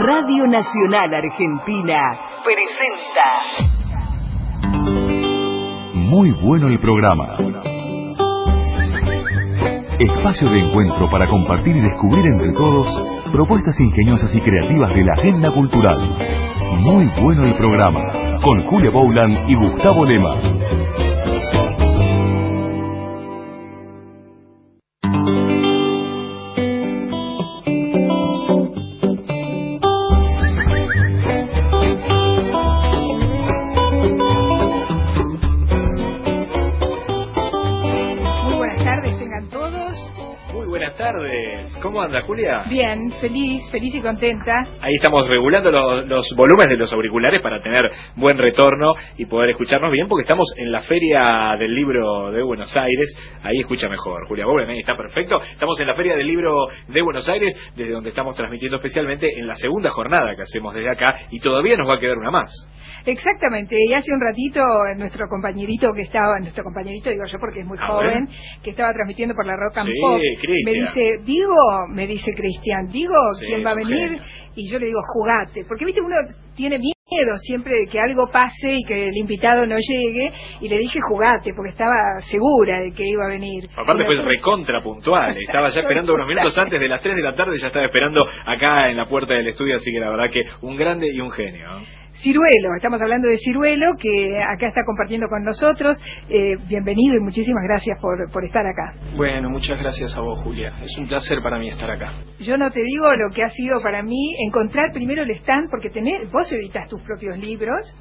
Radio Nacional Argentina presenta. Muy bueno el programa. Espacio de encuentro para compartir y descubrir entre todos propuestas ingeniosas y creativas de la agenda cultural. Muy bueno el programa, con Julia Boulan y Gustavo Lema. ¿Cómo anda, Julia? Bien, feliz y contenta. Ahí estamos regulando los volúmenes de los auriculares para tener buen retorno y poder escucharnos bien, porque estamos en la Feria del Libro de Buenos Aires. Ahí escucha mejor, Julia Boulan, ahí está perfecto. Estamos en la Feria del Libro de Buenos Aires, desde donde estamos transmitiendo especialmente en la segunda jornada que hacemos desde acá, y todavía nos va a quedar una más. Exactamente, y hace un ratito nuestro compañerito digo yo porque es muy joven, que estaba transmitiendo por la Rock and Pop, me dice Cristian, ¿quién va a venir? Genio. Y yo le digo, jugate, porque viste, uno tiene miedo siempre de que algo pase y que el invitado no llegue, y le dije jugate, porque estaba segura de que iba a venir. Aparte fue recontra puntual, estaba ya esperando unos minutos antes de las 3 de la tarde, ya estaba esperando acá en la puerta del estudio, así que la verdad que un grande y un genio. Ciruelo, estamos hablando de Ciruelo, que acá está compartiendo con nosotros. Bienvenido y muchísimas gracias por estar acá. Bueno, muchas gracias a vos, Julia. Es un placer para mí estar acá. Yo no te digo lo que ha sido para mí encontrar primero el stand, porque vos editas tus propios libros.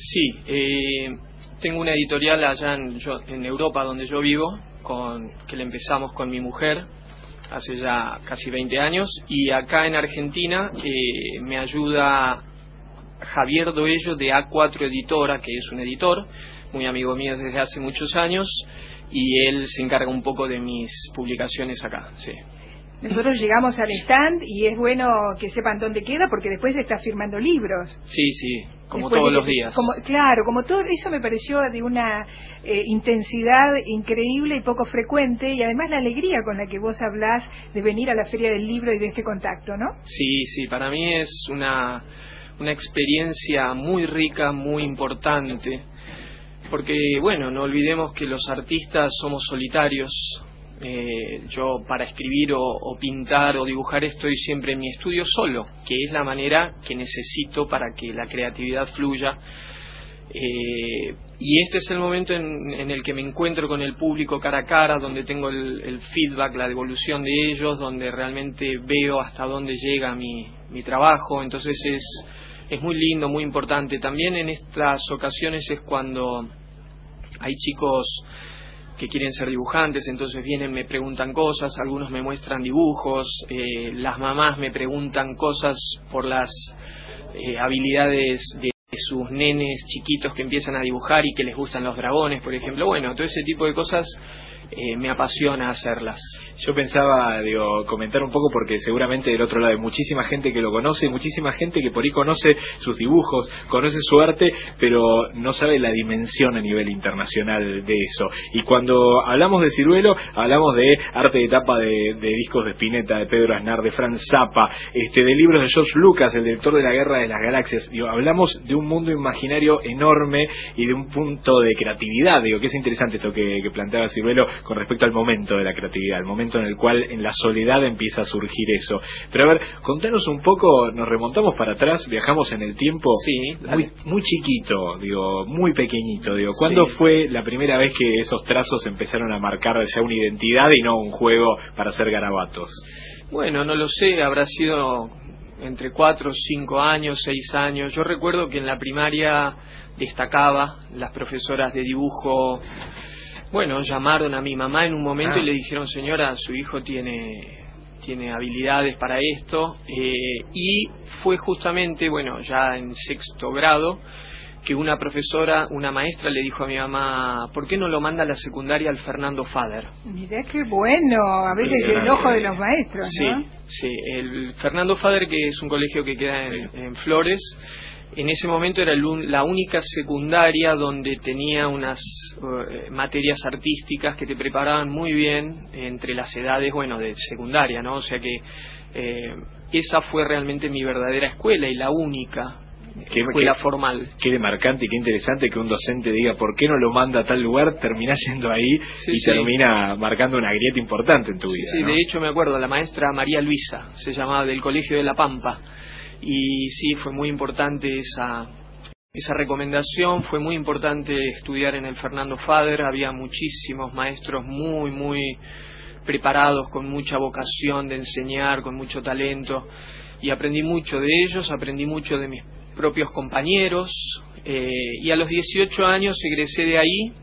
Sí, tengo una editorial allá en Europa, donde yo vivo, que le empezamos con mi mujer hace ya casi 20 años, y acá en Argentina me ayuda Javier Doello de A4 Editora, que es un editor muy amigo mío desde hace muchos años, y él se encarga un poco de mis publicaciones acá. Sí. Nosotros llegamos al stand y es bueno que sepan dónde queda, porque después está firmando libros. Sí, como después todos los días. Como todo eso me pareció de una intensidad increíble y poco frecuente, y además la alegría con la que vos hablás de venir a la Feria del Libro y de este contacto, ¿no? Sí, para mí es una experiencia muy rica, muy importante, porque bueno, no olvidemos que los artistas somos solitarios. Yo para escribir o pintar o dibujar estoy siempre en mi estudio solo, que es la manera que necesito para que la creatividad fluya, y este es el momento en el que me encuentro con el público cara a cara, donde tengo el feedback, la devolución de ellos, donde realmente veo hasta dónde llega mi trabajo. Entonces es muy lindo, muy importante. También en estas ocasiones es cuando hay chicos que quieren ser dibujantes, entonces vienen, me preguntan cosas, algunos me muestran dibujos, las mamás me preguntan cosas por las habilidades de sus nenes chiquitos que empiezan a dibujar y que les gustan los dragones, por ejemplo. Bueno, todo ese tipo de cosas me apasiona hacerlas. Yo pensaba, comentar un poco, porque seguramente del otro lado hay muchísima gente que lo conoce, muchísima gente que por ahí conoce sus dibujos, conoce su arte, pero no sabe la dimensión a nivel internacional de eso. Y cuando hablamos de Ciruelo, hablamos de arte de tapa de discos de Spinetta, de Pedro Aznar, de Franz Zappa, de libros de George Lucas, el director de La Guerra de las Galaxias. Hablamos de un mundo imaginario enorme y de un punto de creatividad, que es interesante esto que planteaba Ciruelo con respecto al momento de la creatividad, el momento en el cual en la soledad empieza a surgir eso. Pero a ver, contanos un poco, nos remontamos para atrás, viajamos en el tiempo. Sí, muy chiquito, muy pequeñito, ¿cuándo fue la primera vez que esos trazos empezaron a marcar ya una identidad y no un juego para hacer garabatos? Bueno, no lo sé, habrá sido entre 4, 5 años, 6 años. Yo recuerdo que en la primaria destacaba, las profesoras de dibujo, bueno, llamaron a mi mamá en un momento y le dijeron: señora, su hijo tiene habilidades para esto, y fue justamente, bueno, ya en 6º grado, que una maestra le dijo a mi mamá: ¿por qué no lo manda a la secundaria al Fernando Fader? Mirá qué bueno, a veces el ojo de los maestros, ¿no? Sí, el Fernando Fader, que es un colegio que queda en Flores, En ese momento era la única secundaria donde tenía unas materias artísticas que te preparaban muy bien entre las edades, bueno, de secundaria, ¿no? O sea que esa fue realmente mi verdadera escuela y la única escuela formal. Qué demarcante y qué interesante que un docente diga por qué no lo manda a tal lugar, terminás yendo ahí termina marcando una grieta importante en tu vida. Sí, ¿no? De hecho me acuerdo, la maestra María Luisa se llamaba, del Colegio de La Pampa. Y sí, fue muy importante esa recomendación, fue muy importante estudiar en el Fernando Fader, había muchísimos maestros muy preparados, con mucha vocación de enseñar, con mucho talento, y aprendí mucho de ellos, aprendí mucho de mis propios compañeros, y a los 18 años egresé de ahí.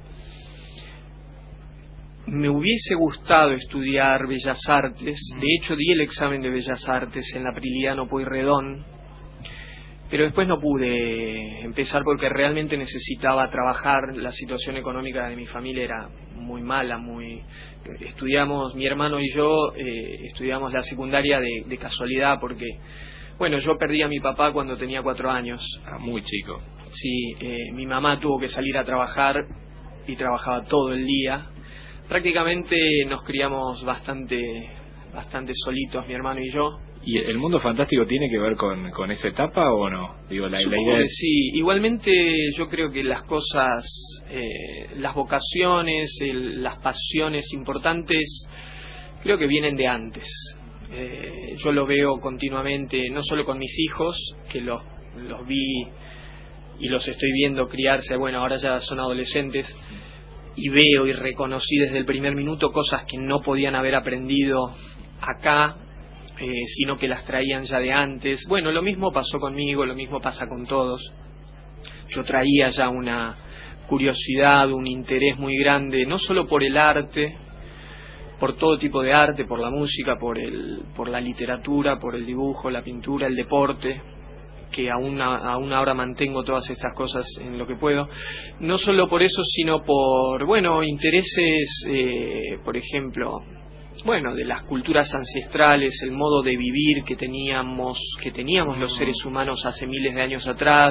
Me hubiese gustado estudiar Bellas Artes, de hecho di el examen de Bellas Artes en la Prilidiano Pueyrredón, pero después no pude empezar porque realmente necesitaba trabajar. La situación económica de mi familia era muy mala, estudiamos, mi hermano y yo estudiamos la secundaria de casualidad porque, bueno, yo perdí a mi papá cuando tenía 4 años. Muy chico. Sí, mi mamá tuvo que salir a trabajar y trabajaba todo el día. Prácticamente nos criamos bastante solitos, mi hermano y yo. ¿Y el mundo fantástico tiene que ver con esa etapa o no? Digo, la idea es... Sí, igualmente yo creo que las cosas, las vocaciones, las pasiones importantes, creo que vienen de antes. Yo lo veo continuamente, no solo con mis hijos, que los vi y los estoy viendo criarse, bueno, ahora ya son adolescentes, y veo y reconocí desde el primer minuto cosas que no podían haber aprendido acá, sino que las traían ya de antes. Bueno, lo mismo pasó conmigo, lo mismo pasa con todos. Yo traía ya una curiosidad, un interés muy grande, no solo por el arte, por todo tipo de arte, por la música, por la literatura, por el dibujo, la pintura, el deporte, que aún ahora mantengo todas estas cosas en lo que puedo, no solo por eso, sino por, bueno, intereses, por ejemplo, bueno, de las culturas ancestrales, el modo de vivir que teníamos los seres humanos hace miles de años atrás,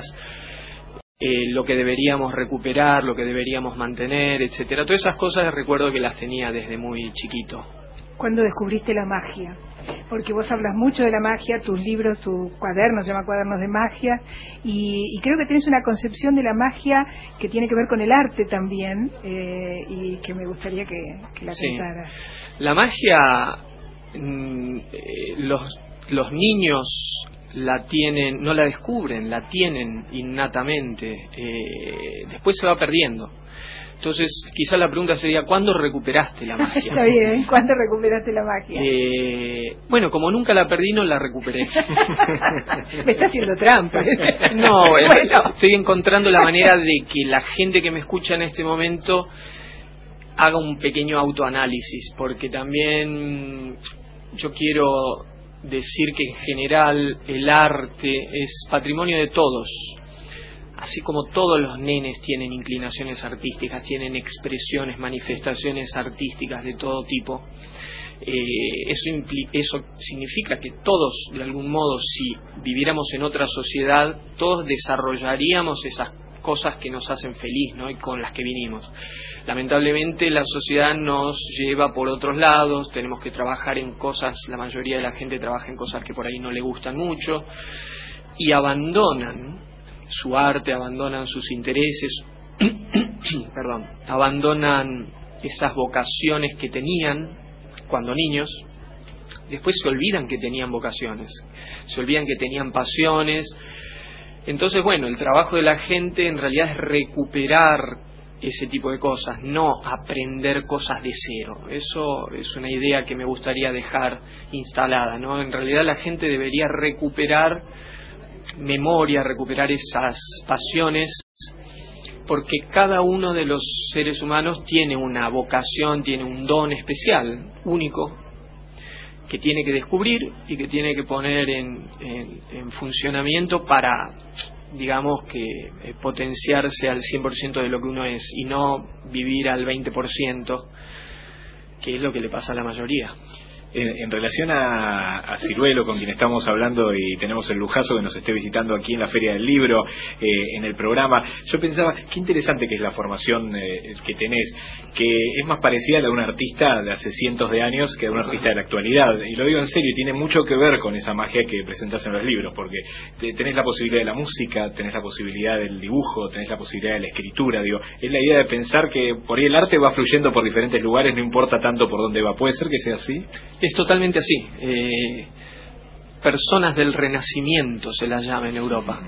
lo que deberíamos recuperar, lo que deberíamos mantener, etcétera. Todas esas cosas recuerdo que las tenía desde muy chiquito. ¿Cuándo descubriste la magia? Porque vos hablas mucho de la magia, tus libros, tu cuaderno se llama Cuadernos de Magia, y creo que tenés una concepción de la magia que tiene que ver con el arte también, y que me gustaría que la contaras. La magia, los niños la tienen, no la descubren, la tienen innatamente, después se va perdiendo. Entonces, quizá la pregunta sería, ¿cuándo recuperaste la magia? Está bien, ¿cuándo recuperaste la magia? Bueno, como nunca la perdí, no la recuperé. Me está haciendo trampa. No, bueno, estoy encontrando la manera de que la gente que me escucha en este momento haga un pequeño autoanálisis, porque también yo quiero decir que en general el arte es patrimonio de todos. Así como todos los nenes tienen inclinaciones artísticas, tienen expresiones, manifestaciones artísticas de todo tipo, eso significa que todos, de algún modo, si viviéramos en otra sociedad, todos desarrollaríamos esas cosas que nos hacen feliz, ¿no? Y con las que vinimos. Lamentablemente la sociedad nos lleva por otros lados, tenemos que trabajar en cosas, la mayoría de la gente trabaja en cosas que por ahí no le gustan mucho, y abandonan su arte, abandonan sus intereses, perdón, abandonan esas vocaciones que tenían cuando niños, después se olvidan que tenían vocaciones, se olvidan que tenían pasiones. Entonces, bueno, el trabajo de la gente en realidad es recuperar ese tipo de cosas, no aprender cosas de cero. Eso es una idea que me gustaría dejar instalada, ¿no? En realidad la gente debería recuperar memoria, recuperar esas pasiones, porque cada uno de los seres humanos tiene una vocación, tiene un don especial, único, que tiene que descubrir y que tiene que poner en funcionamiento para, digamos, que potenciarse al 100% de lo que uno es y no vivir al 20%, que es lo que le pasa a la mayoría. En relación a Ciruelo, con quien estamos hablando y tenemos el lujazo que nos esté visitando aquí en la Feria del Libro, en el programa, yo pensaba, qué interesante que es la formación que tenés, que es más parecida a la de un artista de hace cientos de años que a un artista de la actualidad. Y lo digo en serio, tiene mucho que ver con esa magia que presentás en los libros, porque tenés la posibilidad de la música, tenés la posibilidad del dibujo, tenés la posibilidad de la escritura. Digo, es la idea de pensar que por ahí el arte va fluyendo por diferentes lugares, no importa tanto por dónde va. ¿Puede ser que sea así? Es totalmente así. Personas del Renacimiento se las llama en Europa.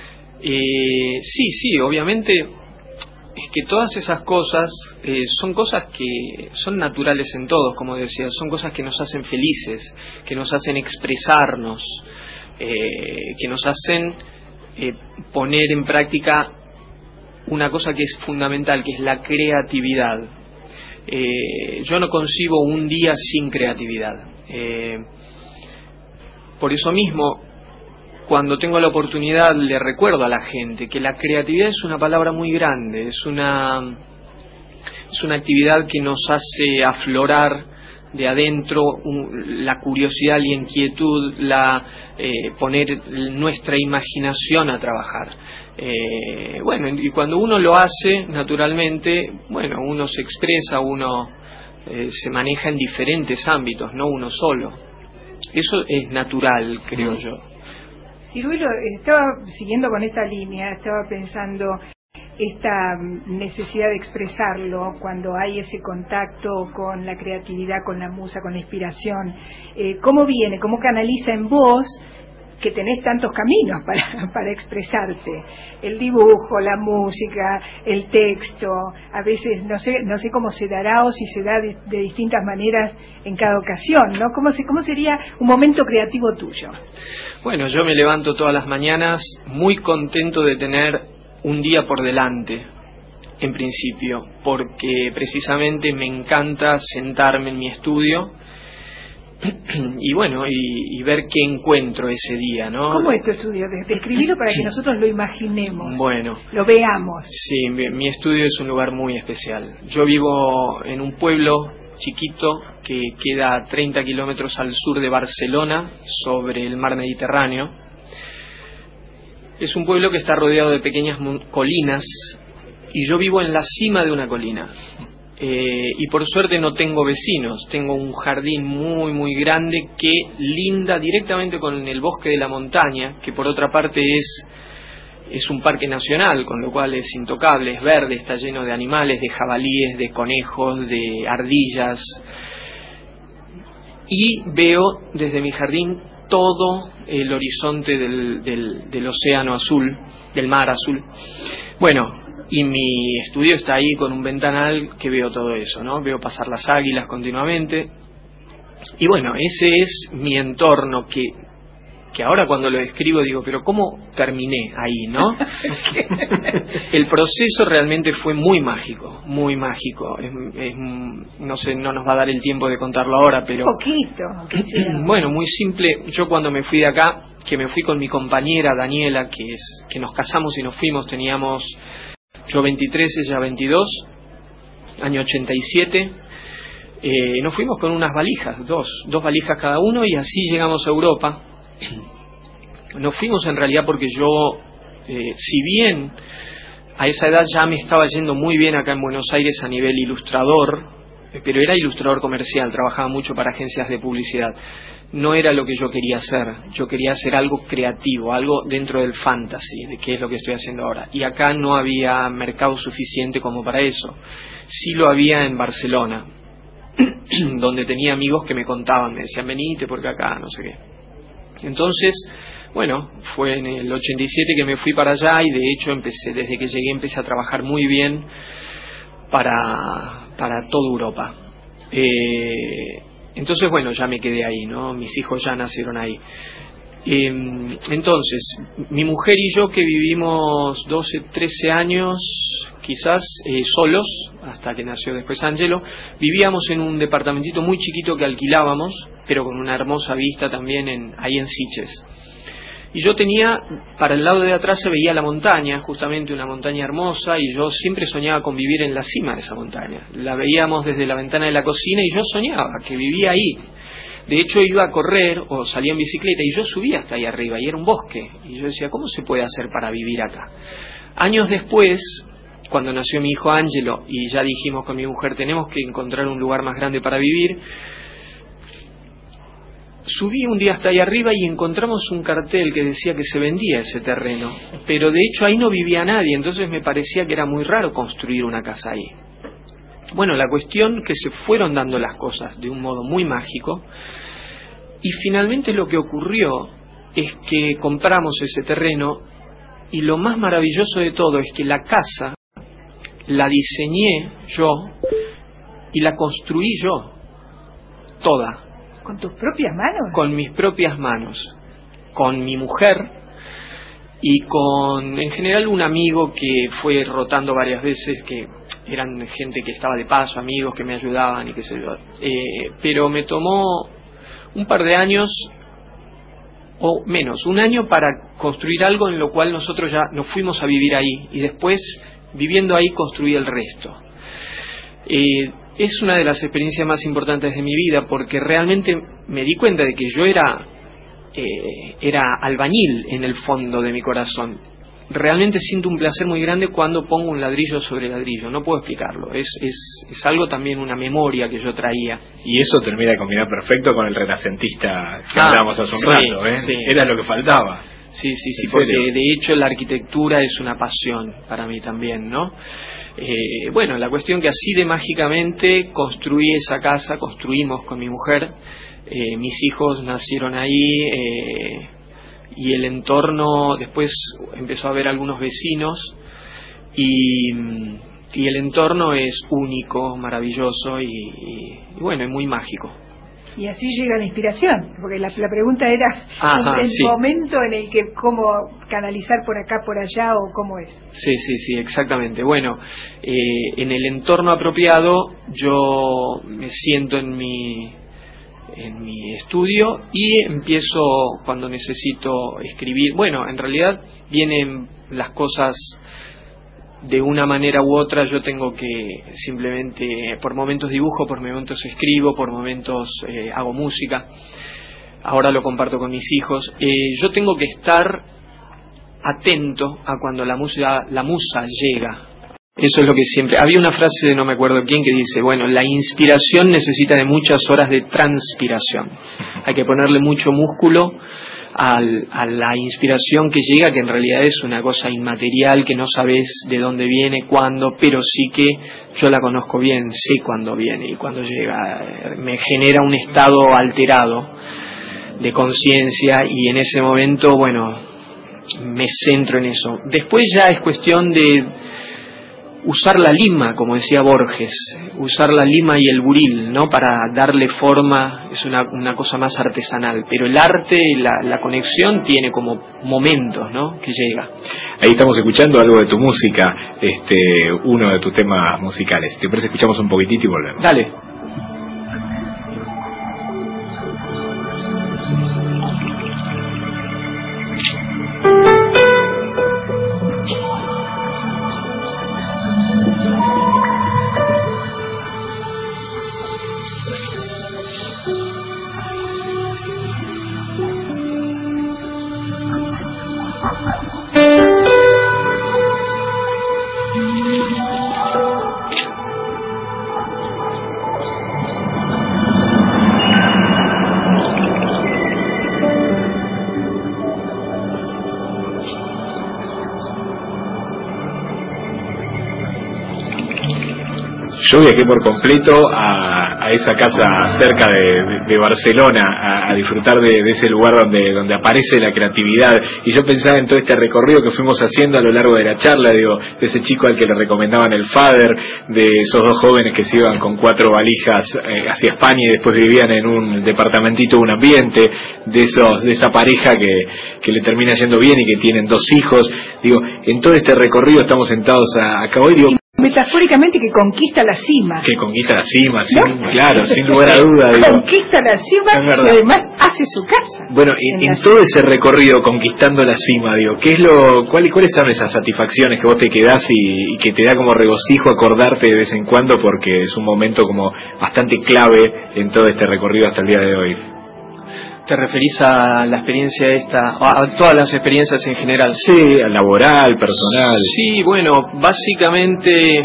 Sí, obviamente es que todas esas cosas son cosas que son naturales en todos, como decía, son cosas que nos hacen felices, que nos hacen expresarnos, que nos hacen poner en práctica una cosa que es fundamental, que es la creatividad. Yo no concibo un día sin creatividad. Por eso mismo, cuando tengo la oportunidad, le recuerdo a la gente que la creatividad es una palabra muy grande, es una actividad que nos hace aflorar de adentro la curiosidad, la inquietud, poner nuestra imaginación a trabajar. Bueno, y cuando uno lo hace, naturalmente, bueno, uno se expresa, uno se maneja en diferentes ámbitos, no uno solo. Eso es natural, creo yo. Ciruelo, estaba siguiendo con esta línea, estaba pensando esta necesidad de expresarlo cuando hay ese contacto con la creatividad, con la musa, con la inspiración. ¿Cómo viene? ¿Cómo canaliza en vos, que tenés tantos caminos para expresarte? El dibujo, la música, el texto, a veces no sé cómo se dará o si se da de distintas maneras en cada ocasión, ¿no? ¿Cómo sería un momento creativo tuyo? Bueno, yo me levanto todas las mañanas muy contento de tener un día por delante, en principio, porque precisamente me encanta sentarme en mi estudio y bueno, y ver qué encuentro ese día, ¿no? ¿Cómo es tu estudio? Describirlo para que nosotros lo imaginemos, bueno, lo veamos. Sí, mi estudio es un lugar muy especial. Yo vivo en un pueblo chiquito que queda a 30 kilómetros al sur de Barcelona, sobre el mar Mediterráneo. Es un pueblo que está rodeado de pequeñas colinas y yo vivo en la cima de una colina. Y por suerte no tengo vecinos, tengo un jardín muy grande que linda directamente con el bosque de la montaña, que por otra parte es un parque nacional, con lo cual es intocable, es verde, está lleno de animales, de jabalíes, de conejos, de ardillas, y veo desde mi jardín todo el horizonte del océano azul, del mar azul. Bueno, y mi estudio está ahí con un ventanal que veo todo eso, ¿no? Veo pasar las águilas continuamente. Y bueno, ese es mi entorno que ahora cuando lo describo digo, pero ¿cómo terminé ahí, no? El proceso realmente fue muy mágico, muy mágico. No sé, no nos va a dar el tiempo de contarlo ahora, pero... Poquito. Bueno, muy simple. Yo cuando me fui de acá, que me fui con mi compañera Daniela, que nos casamos y nos fuimos, teníamos... Yo 23, ella 22, año 87, nos fuimos con unas valijas, dos valijas cada uno, y así llegamos a Europa. Nos fuimos en realidad porque yo, si bien a esa edad ya me estaba yendo muy bien acá en Buenos Aires a nivel ilustrador, pero era ilustrador comercial, trabajaba mucho para agencias de publicidad. No era lo que yo quería hacer. Yo quería hacer algo creativo, algo dentro del fantasy, de qué es lo que estoy haciendo ahora. Y acá no había mercado suficiente como para eso. Sí lo había en Barcelona, donde tenía amigos que me contaban, me decían, venite porque acá, no sé qué. Entonces, bueno, fue en el 87 que me fui para allá y de hecho desde que llegué empecé a trabajar muy bien para toda Europa. Entonces, bueno, ya me quedé ahí, ¿no? Mis hijos ya nacieron ahí. Entonces, mi mujer y yo, que vivimos 12, 13 años, quizás, solos, hasta que nació después Ángelo, vivíamos en un departamentito muy chiquito que alquilábamos, pero con una hermosa vista también ahí en Sitges. Y yo tenía, para el lado de atrás se veía la montaña, justamente una montaña hermosa, y yo siempre soñaba con vivir en la cima de esa montaña. La veíamos desde la ventana de la cocina y yo soñaba que vivía ahí. De hecho, iba a correr o salía en bicicleta y yo subía hasta ahí arriba y era un bosque. Y yo decía, ¿cómo se puede hacer para vivir acá? Años después, cuando nació mi hijo Ángelo y ya dijimos con mi mujer, tenemos que encontrar un lugar más grande para vivir, subí un día hasta ahí arriba y encontramos un cartel que decía que se vendía ese terreno, pero de hecho ahí no vivía nadie, entonces me parecía que era muy raro construir una casa ahí. Bueno, la cuestión que se fueron dando las cosas de un modo muy mágico, y finalmente lo que ocurrió es que compramos ese terreno, y lo más maravilloso de todo es que la casa la diseñé yo y la construí yo, toda. ¿Con tus propias manos? Con mis propias manos, con mi mujer y con, en general, un amigo que fue rotando varias veces, que eran gente que estaba de paso, amigos que me ayudaban y qué sé yo. Pero me tomó un par de años, o menos, un año para construir algo en lo cual nosotros ya nos fuimos a vivir ahí y después, viviendo ahí, construí el resto. Es una de las experiencias más importantes de mi vida porque realmente me di cuenta de que yo era albañil en el fondo de mi corazón. Realmente siento un placer muy grande cuando pongo un ladrillo sobre ladrillo, no puedo explicarlo, es algo también, una memoria que yo traía. Y eso termina de combinar perfecto con el renacentista que hablábamos hace un rato, ¿eh? Sí. Era lo que faltaba. Sí, porque de hecho la arquitectura es una pasión para mí también, ¿no? Bueno, la cuestión que así de mágicamente construí esa casa, construimos con mi mujer, mis hijos nacieron ahí, y el entorno, después empezó a haber algunos vecinos, y el entorno es único, maravilloso y bueno, es muy mágico. Y así llega la inspiración, porque la pregunta era el momento en el que cómo canalizar por acá, por allá, o cómo es. Sí, exactamente. Bueno, en el entorno apropiado yo me siento en mi estudio y empiezo cuando necesito escribir. Bueno, en realidad vienen las cosas de una manera u otra. Yo tengo que simplemente, por momentos dibujo, por momentos escribo, por momentos hago música. Ahora lo comparto con mis hijos. Yo tengo que estar atento a cuando la musa llega. Eso es lo que siempre... Había una frase de no me acuerdo quién que dice, bueno, la inspiración necesita de muchas horas de transpiración. Hay que ponerle mucho músculo a la inspiración que llega, que en realidad es una cosa inmaterial, que no sabes de dónde viene, cuándo, pero sí que yo la conozco bien, sé cuándo viene y cuándo llega. Me genera un estado alterado de conciencia y en ese momento, bueno, me centro en eso. Después ya es cuestión de usar la lima, como decía Borges, usar la lima y el buril, ¿no? Para darle forma, es una cosa más artesanal, pero el arte, la conexión tiene como momentos, ¿no? Que llega. Ahí estamos escuchando algo de tu música, uno de tus temas musicales. ¿Te parece escuchamos un poquitito y volvemos? Dale. Yo viajé por completo a esa casa cerca de Barcelona a disfrutar de ese lugar donde aparece la creatividad, y yo pensaba en todo este recorrido que fuimos haciendo a lo largo de la charla, digo, de ese chico al que le recomendaban el Fader, de esos dos jóvenes que se iban con 4 valijas hacia España y después vivían en un departamentito, un ambiente, de esa pareja que le termina yendo bien y que tienen 2 hijos. Digo, en todo este recorrido estamos sentados acá hoy, digo, metafóricamente que conquista la cima. Que conquista la cima, ¿no? Claro, sin lugar a duda. Conquista la cima y además hace su casa. Bueno, en todo ese recorrido conquistando la cima, digo, ¿cuáles son esas satisfacciones que vos te quedás y que te da como regocijo acordarte de vez en cuando, porque es un momento como bastante clave en todo este recorrido hasta el día de hoy? ¿Te referís a la experiencia esta, a todas las experiencias en general? Sí, laboral, personal. Sí, bueno, básicamente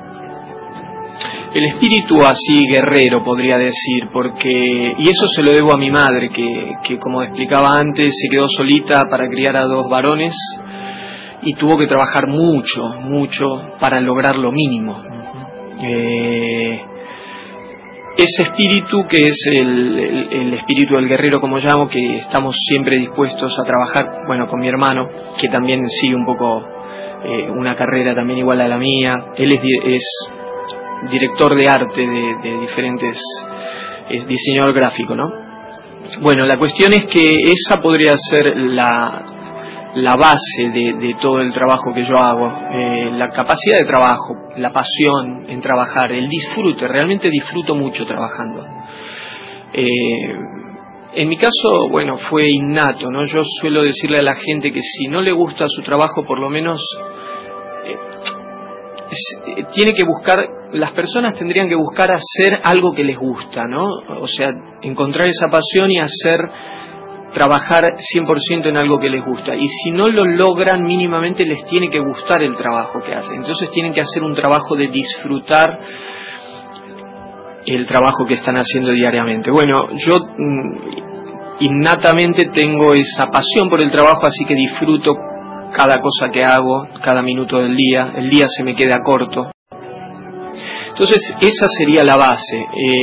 el espíritu así guerrero, podría decir, porque, y eso se lo debo a mi madre, que como explicaba antes, se quedó solita para criar a 2 varones y tuvo que trabajar mucho para lograr lo mínimo. Ese espíritu, que es el espíritu del guerrero, como llamo, que estamos siempre dispuestos a trabajar, bueno, con mi hermano, que también sigue un poco una carrera también igual a la mía. Él es director de arte de diferentes, es diseñador gráfico, ¿no? Bueno, la cuestión es que esa podría ser la base de todo el trabajo que yo hago, la capacidad de trabajo, la pasión en trabajar, el disfrute. Realmente disfruto mucho trabajando. En mi caso, bueno, fue innato, ¿no? Yo suelo decirle a la gente que si no le gusta su trabajo, por lo menos tiene que buscar, las personas tendrían que buscar hacer algo que les gusta, ¿no? O sea, encontrar esa pasión y trabajar 100% en algo que les gusta. Y si no lo logran, mínimamente les tiene que gustar el trabajo que hacen. Entonces tienen que hacer un trabajo de disfrutar el trabajo que están haciendo diariamente. Bueno, yo innatamente tengo esa pasión por el trabajo, así que disfruto cada cosa que hago, cada minuto del día. El día se me queda corto. Entonces esa sería la base.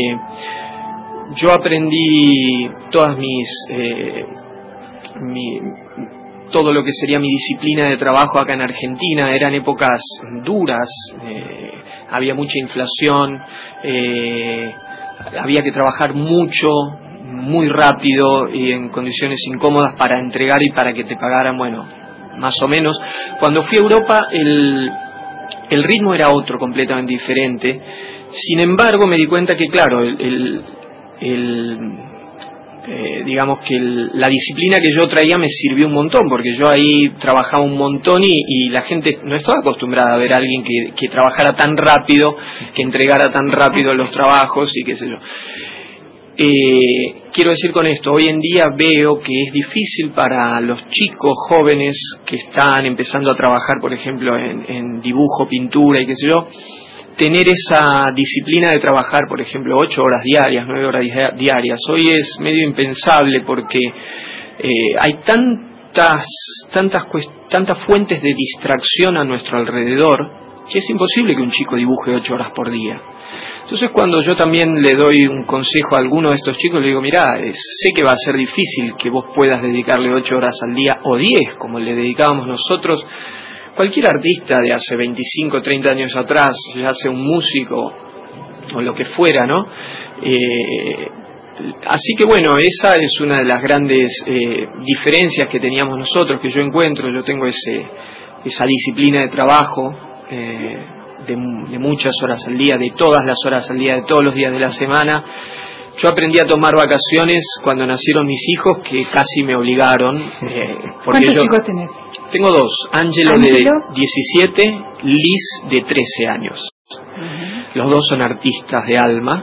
Yo aprendí todas todo lo que sería mi disciplina de trabajo acá en Argentina. Eran épocas duras, había mucha inflación, había que trabajar mucho, muy rápido y en condiciones incómodas para entregar y para que te pagaran, bueno, más o menos. Cuando fui a Europa el ritmo era otro, completamente diferente. Sin embargo, me di cuenta que, claro, digamos que la disciplina que yo traía me sirvió un montón, porque yo ahí trabajaba un montón y la gente no estaba acostumbrada a ver a alguien que trabajara tan rápido, que entregara tan rápido los trabajos y qué sé yo. Quiero decir con esto, hoy en día veo que es difícil para los chicos jóvenes que están empezando a trabajar, por ejemplo, en dibujo, pintura y qué sé yo, tener esa disciplina de trabajar, por ejemplo, 8 horas diarias, 9 horas diarias. Hoy es medio impensable porque hay tantas fuentes de distracción a nuestro alrededor que es imposible que un chico dibuje 8 horas por día. Entonces, cuando yo también le doy un consejo a alguno de estos chicos, le digo, mirá, sé que va a ser difícil que vos puedas dedicarle 8 horas al día o 10, como le dedicábamos nosotros. Cualquier artista de hace 25, 30 años atrás, ya sea un músico o lo que fuera, ¿no? Así que bueno, esa es una de las grandes diferencias que teníamos nosotros, que yo encuentro. Yo tengo esa disciplina de trabajo de muchas horas al día, de todas las horas al día, de todos los días de la semana. Yo aprendí a tomar vacaciones cuando nacieron mis hijos, que casi me obligaron. ¿Cuántos chicos tenés? Tengo 2, Ángelo de 17, Liz de 13 años. Los 2 son artistas de alma.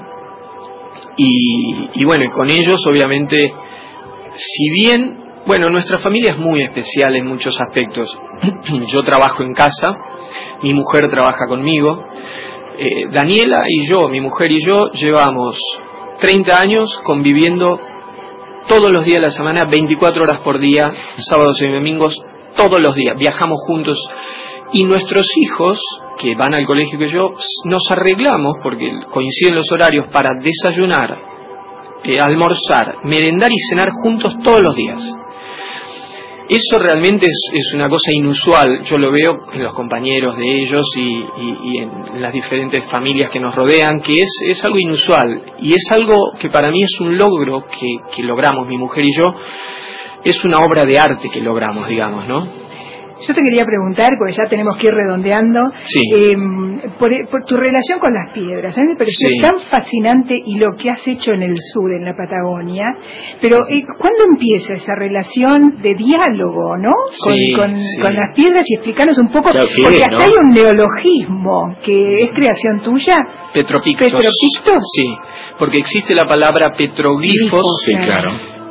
Y bueno, y con ellos obviamente, si bien, bueno, nuestra familia es muy especial en muchos aspectos. Yo trabajo en casa, mi mujer trabaja conmigo. Daniela y yo, mi mujer y yo, llevamos 30 años conviviendo todos los días de la semana, 24 horas por día, sábados y domingos, todos los días. Viajamos juntos y nuestros hijos, que van al colegio que yo, nos arreglamos, porque coinciden los horarios, para desayunar, almorzar, merendar y cenar juntos todos los días. Eso realmente es una cosa inusual. Yo lo veo en los compañeros de ellos y en las diferentes familias que nos rodean, que es algo inusual y es algo que para mí es un logro que logramos mi mujer y yo. Es una obra de arte que logramos, digamos, ¿no? Yo te quería preguntar, porque ya tenemos que ir redondeando, sí. Por tu relación con las piedras. A mí me pareció tan fascinante y lo que has hecho en el sur, en la Patagonia, pero ¿cuándo empieza esa relación de diálogo, ¿no? Con las piedras, y explicarnos un poco, claro, porque hasta hay un neologismo que es creación tuya. Petropictos. ¿Petropictos? Sí, porque existe la palabra petroglifos, sí, claro,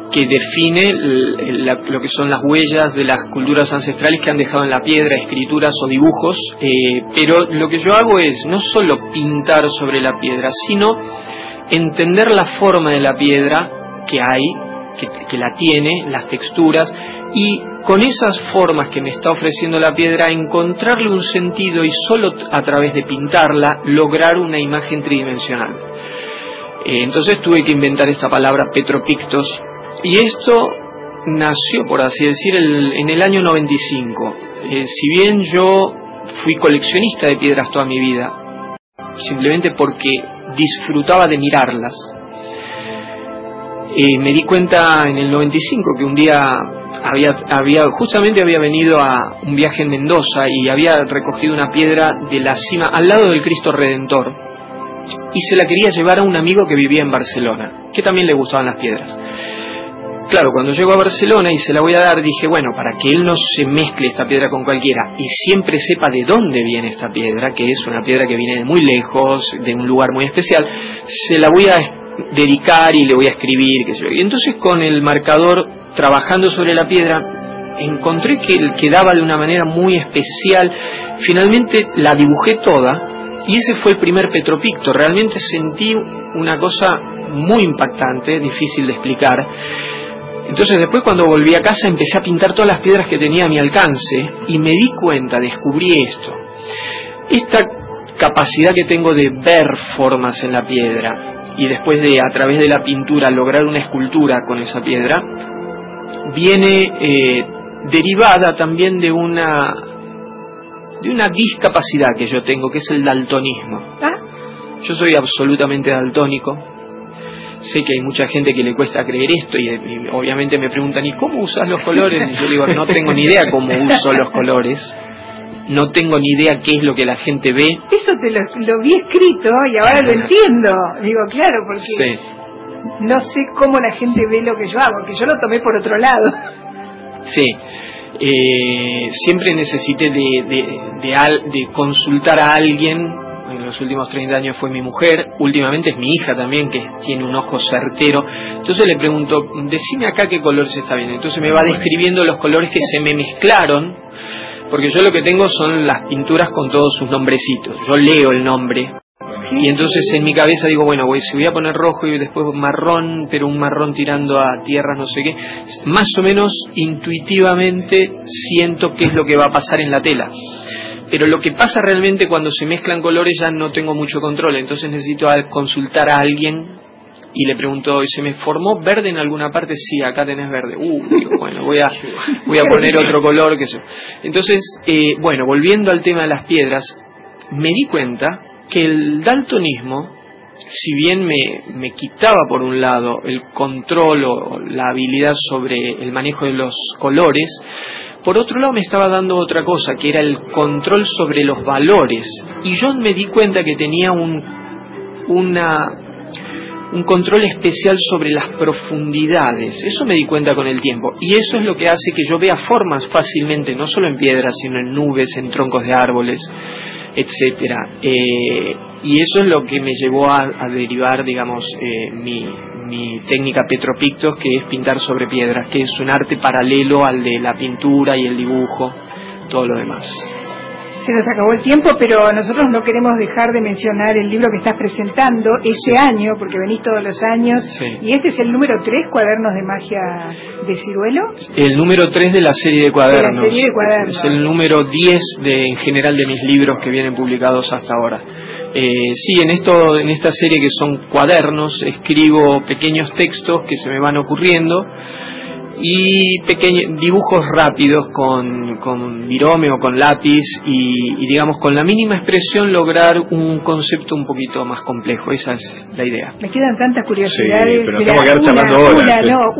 que define lo que son las huellas de las culturas ancestrales que han dejado en la piedra, escrituras o dibujos, pero lo que yo hago es no solo pintar sobre la piedra, sino entender la forma de la piedra que hay, que la tiene, las texturas, y con esas formas que me está ofreciendo la piedra, encontrarle un sentido y solo a través de pintarla lograr una imagen tridimensional. Entonces tuve que inventar esta palabra petropictos, y esto nació, por así decir, en el año 95. Si bien yo fui coleccionista de piedras toda mi vida, simplemente porque disfrutaba de mirarlas, me di cuenta en el 95 que un día justamente había venido a un viaje en Mendoza y había recogido una piedra de la cima al lado del Cristo Redentor, y se la quería llevar a un amigo que vivía en Barcelona, que también le gustaban las piedras. Claro, cuando llego a Barcelona y se la voy a dar, dije, bueno, para que él no se mezcle esta piedra con cualquiera y siempre sepa de dónde viene esta piedra, que es una piedra que viene de muy lejos, de un lugar muy especial, se la voy a dedicar y le voy a escribir, qué sé yo. Y entonces con el marcador, trabajando sobre la piedra, encontré que quedaba de una manera muy especial. Finalmente la dibujé toda y ese fue el primer petropicto. Realmente sentí una cosa muy impactante, difícil de explicar. Entonces después, cuando volví a casa, empecé a pintar todas las piedras que tenía a mi alcance y me di cuenta, descubrí esto. Esta capacidad que tengo de ver formas en la piedra y después de, a través de la pintura, lograr una escultura con esa piedra, viene derivada también de una discapacidad que yo tengo, que es el daltonismo. Yo soy absolutamente daltónico. Sé que hay mucha gente que le cuesta creer esto y obviamente me preguntan, ¿y cómo usas los colores? Y yo digo, no tengo ni idea cómo uso los colores, no tengo ni idea qué es lo que la gente ve. Eso te lo vi escrito y ahora lo entiendo. Digo, claro, porque sí, no sé cómo la gente ve lo que yo hago, porque yo lo tomé por otro lado. Sí, siempre necesité de consultar a alguien. En los últimos 30 años fue mi mujer, últimamente es mi hija también, que tiene un ojo certero. Entonces le pregunto, decime acá qué colores está bien. Entonces me va describiendo los colores que se me mezclaron, porque yo lo que tengo son las pinturas con todos sus nombrecitos. Yo leo el nombre y entonces en mi cabeza digo, bueno, si voy a poner rojo y después marrón, pero un marrón tirando a tierra, no sé qué, más o menos intuitivamente siento qué es lo que va a pasar en la tela. Pero lo que pasa realmente cuando se mezclan colores ya no tengo mucho control, entonces necesito consultar a alguien y le pregunto, ¿se me formó verde en alguna parte? Sí, acá tenés verde. Digo, bueno, voy a poner otro color, qué sé yo. Entonces, bueno, volviendo al tema de las piedras, me di cuenta que el daltonismo, si bien me quitaba por un lado el control o la habilidad sobre el manejo de los colores, por otro lado me estaba dando otra cosa, que era el control sobre los valores. Y yo me di cuenta que tenía un control especial sobre las profundidades. Eso me di cuenta con el tiempo. Y eso es lo que hace que yo vea formas fácilmente, no solo en piedras, sino en nubes, en troncos de árboles, etcétera. Y eso es lo que me llevó a derivar, digamos, mi técnica petropictos, que es pintar sobre piedras, que es un arte paralelo al de la pintura y el dibujo, todo lo demás. Se nos acabó el tiempo, pero nosotros no queremos dejar de mencionar el libro que estás presentando este año, porque venís todos los años, sí. Y este es el número 3, Cuadernos de Magia de Ciruelo. El número 3 de la serie de cuadernos. Es el número 10 en general de mis libros que vienen publicados hasta ahora. Sí, en esta serie que son cuadernos, escribo pequeños textos que se me van ocurriendo y pequeños dibujos rápidos con virome o con lápiz y digamos con la mínima expresión lograr un concepto un poquito más complejo. Esa es la idea. Me quedan tantas curiosidades. Sí, pero tengo que quedar charlando horas.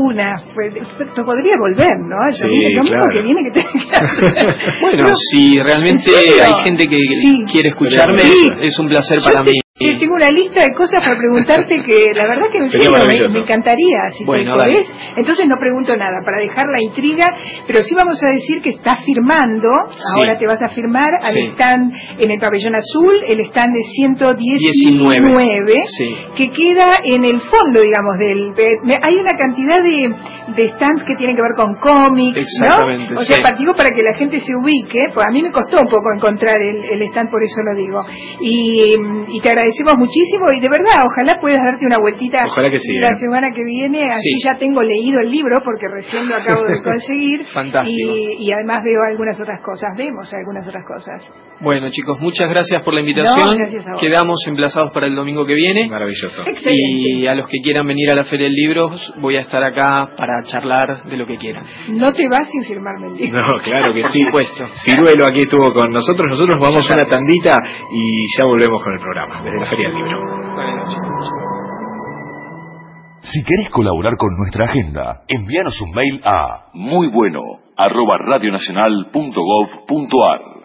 Te podría volver, ¿no? Sí, lo mismo claro. Que viene que te... Bueno, si realmente hay gente que quiere escucharme, es un placer para mí. Tengo una lista de cosas para preguntarte que la verdad que me encantaría, si te podés. Entonces no pregunto nada, para dejar la intriga, pero sí vamos a decir que estás firmando, ahora te vas a firmar al stand en el Pabellón Azul, el stand de 119, que queda en el fondo, digamos, hay una cantidad de stands que tienen que ver con cómics, ¿no? O sea, digo para que la gente se ubique, pues a mí me costó un poco encontrar el stand, por eso lo digo. Y te agradecemos muchísimo y de verdad, ojalá puedas darte una vueltita la semana que viene, así ya tengo leído el libro porque recién lo acabo de conseguir. Fantástico. Y además veo algunas otras cosas, vemos algunas otras cosas. Bueno, chicos, muchas gracias por la invitación. Gracias a vos. Quedamos emplazados para el domingo que viene. Maravilloso. Excelente. Y a los que quieran venir a la Feria del Libro, voy a estar acá para charlar de lo que quieran. No te vas sin firmarme el libro. No, claro que sí. Por supuesto. Ciruelo aquí estuvo con nosotros. Nosotros vamos a una tandita y ya volvemos con el programa desde la Feria del Libro. Si querés colaborar con nuestra agenda, envíanos un mail a muybueno@radionacional.gov.ar.